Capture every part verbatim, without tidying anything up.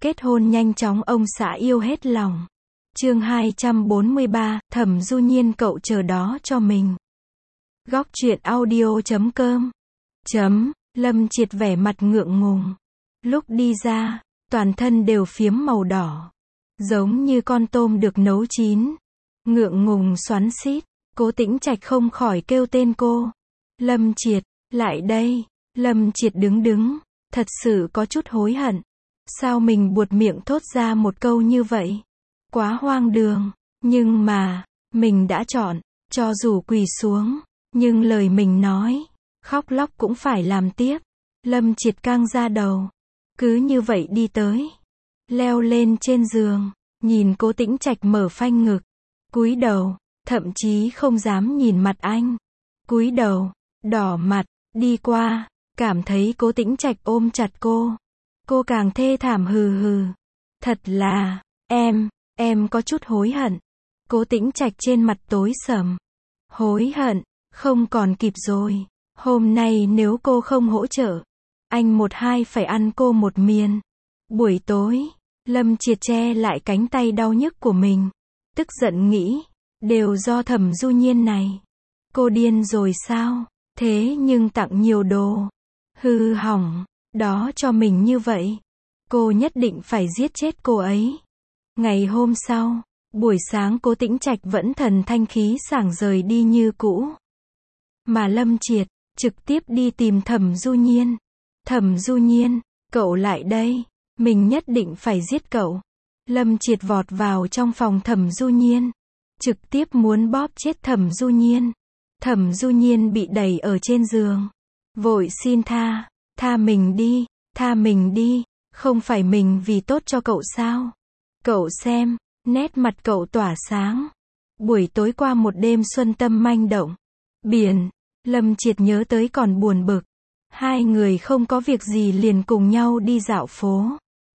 Kết hôn nhanh chóng ông xã yêu hết lòng. Chương hai trăm bốn mươi ba, Thẩm Du Nhiên cậu chờ đó cho mình. Góc truyện audio chấm com. Chấm, Lâm Triệt vẻ mặt ngượng ngùng. Lúc đi ra, toàn thân đều phiếm màu đỏ. Giống như con tôm được nấu chín. Ngượng ngùng xoắn xít, Cố Tĩnh Trạch không khỏi kêu tên cô. Lâm Triệt, lại đây. Lâm Triệt đứng đứng, thật sự có chút hối hận. Sao mình buột miệng thốt ra một câu như vậy? Quá hoang đường, nhưng mà, mình đã chọn, cho dù quỳ xuống, nhưng lời mình nói, khóc lóc cũng phải làm tiếp. Lâm Triệt căng ra đầu, cứ như vậy đi tới, leo lên trên giường, nhìn Cố Tĩnh Trạch mở phanh ngực, cúi đầu, thậm chí không dám nhìn mặt anh. Cúi đầu, đỏ mặt, đi qua, cảm thấy Cố Tĩnh Trạch ôm chặt cô. Cô càng thê thảm hừ hừ. Thật là, em, em có chút hối hận. Cố Tĩnh Trạch trên mặt tối sầm. Hối hận, không còn kịp rồi. Hôm nay nếu cô không hỗ trợ, anh một hai phải ăn cô một miền. Buổi tối, Lâm Triệt che lại cánh tay đau nhức của mình. Tức giận nghĩ, đều do Thẩm Du Nhiên này. Cô điên rồi sao? Thế nhưng tặng nhiều đồ. Hư hỏng. Đó cho mình như vậy. Cô nhất định phải giết chết cô ấy. Ngày hôm sau, buổi sáng Cố Tĩnh Trạch vẫn thần thanh khí sảng rời đi như cũ. Mà Lâm Triệt, trực tiếp đi tìm Thẩm Du Nhiên. Thẩm Du Nhiên, cậu lại đây. Mình nhất định phải giết cậu. Lâm Triệt vọt vào trong phòng Thẩm Du Nhiên. Trực tiếp muốn bóp chết Thẩm Du Nhiên. Thẩm Du Nhiên bị đẩy ở trên giường. Vội xin tha. Tha mình đi, tha mình đi, không phải mình vì tốt cho cậu sao? Cậu xem, nét mặt cậu tỏa sáng. Buổi tối qua một đêm xuân tâm manh động. Biển, Lâm Triệt nhớ tới còn buồn bực. Hai người không có việc gì liền cùng nhau đi dạo phố.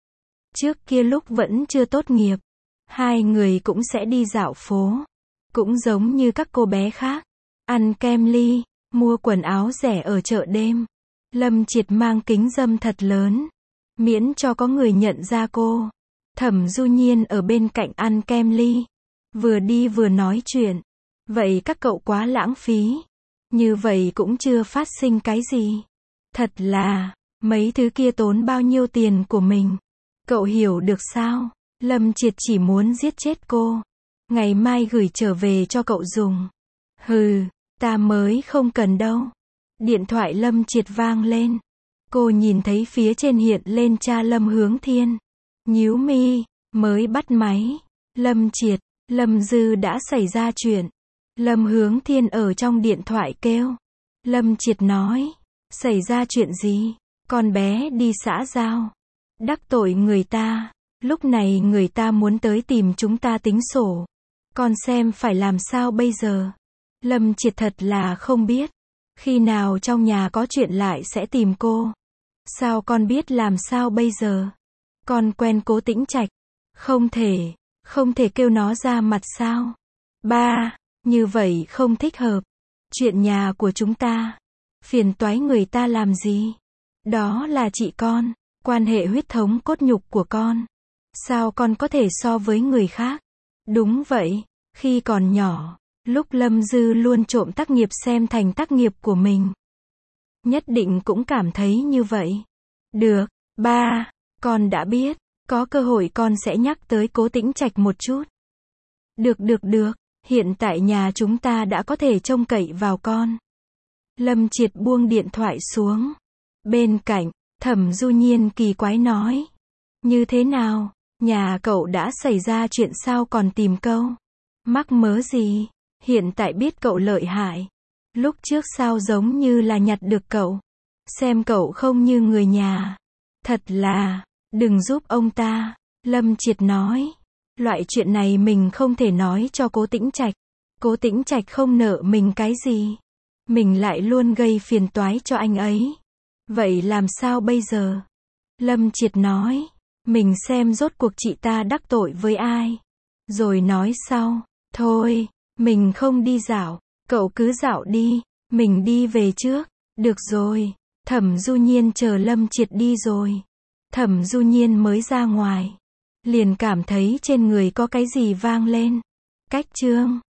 Trước kia lúc vẫn chưa tốt nghiệp, hai người cũng sẽ đi dạo phố. Cũng giống như các cô bé khác. Ăn kem ly, mua quần áo rẻ ở chợ đêm. Lâm Triệt mang kính râm thật lớn, miễn cho có người nhận ra cô. Thẩm Du Nhiên ở bên cạnh ăn kem ly, vừa đi vừa nói chuyện. Vậy các cậu quá lãng phí. Như vậy cũng chưa phát sinh cái gì. Thật là, mấy thứ kia tốn bao nhiêu tiền của mình. Cậu hiểu được sao? Lâm Triệt chỉ muốn giết chết cô. Ngày mai gửi trở về cho cậu dùng. Hừ, ta mới không cần đâu. Điện thoại Lâm Triệt vang lên. Cô nhìn thấy phía trên hiện lên cha Lâm Hướng Thiên. Nhíu mi, mới bắt máy. Lâm Triệt, Lâm Dư đã xảy ra chuyện. Lâm Hướng Thiên ở trong điện thoại kêu. Lâm Triệt nói, xảy ra chuyện gì? Con bé đi xã giao, đắc tội người ta. Lúc này người ta muốn tới tìm chúng ta tính sổ. Con xem phải làm sao bây giờ? Lâm Triệt thật là không biết. Khi nào trong nhà có chuyện lại sẽ tìm cô. Sao con biết làm sao bây giờ? Con quen Cố Tĩnh Trạch. Không thể, không thể kêu nó ra mặt sao? Ba, như vậy không thích hợp. Chuyện nhà của chúng ta. Phiền toái người ta làm gì? Đó là chị con, quan hệ huyết thống cốt nhục của con. Sao con có thể so với người khác? Đúng vậy, khi còn nhỏ, lúc Lâm Dư luôn trộm tác nghiệp xem thành tác nghiệp của mình. Nhất định cũng cảm thấy như vậy. Được, ba, con đã biết, có cơ hội con sẽ nhắc tới Cố Tĩnh Trạch một chút. Được được được, hiện tại nhà chúng ta đã có thể trông cậy vào con. Lâm Triệt buông điện thoại xuống. Bên cạnh, Thẩm Du Nhiên kỳ quái nói. Như thế nào, nhà cậu đã xảy ra chuyện sao còn tìm câu? Mắc mớ gì? Hiện tại biết cậu lợi hại. Lúc trước sao giống như là nhặt được cậu. Xem cậu không như người nhà. Thật là, đừng giúp ông ta. Lâm Triệt nói. Loại chuyện này mình không thể nói cho Cố Tĩnh Trạch. Cố Tĩnh Trạch không nợ mình cái gì. Mình lại luôn gây phiền toái cho anh ấy. Vậy làm sao bây giờ? Lâm Triệt nói. Mình xem rốt cuộc chị ta đắc tội với ai. Rồi nói sau. Thôi, mình không đi dạo. Cậu cứ dạo đi. Mình đi về trước. Được rồi. Thẩm Du Nhiên chờ Lâm Triệt đi rồi. Thẩm Du Nhiên mới ra ngoài, liền cảm thấy trên người có cái gì vang lên. Cách chương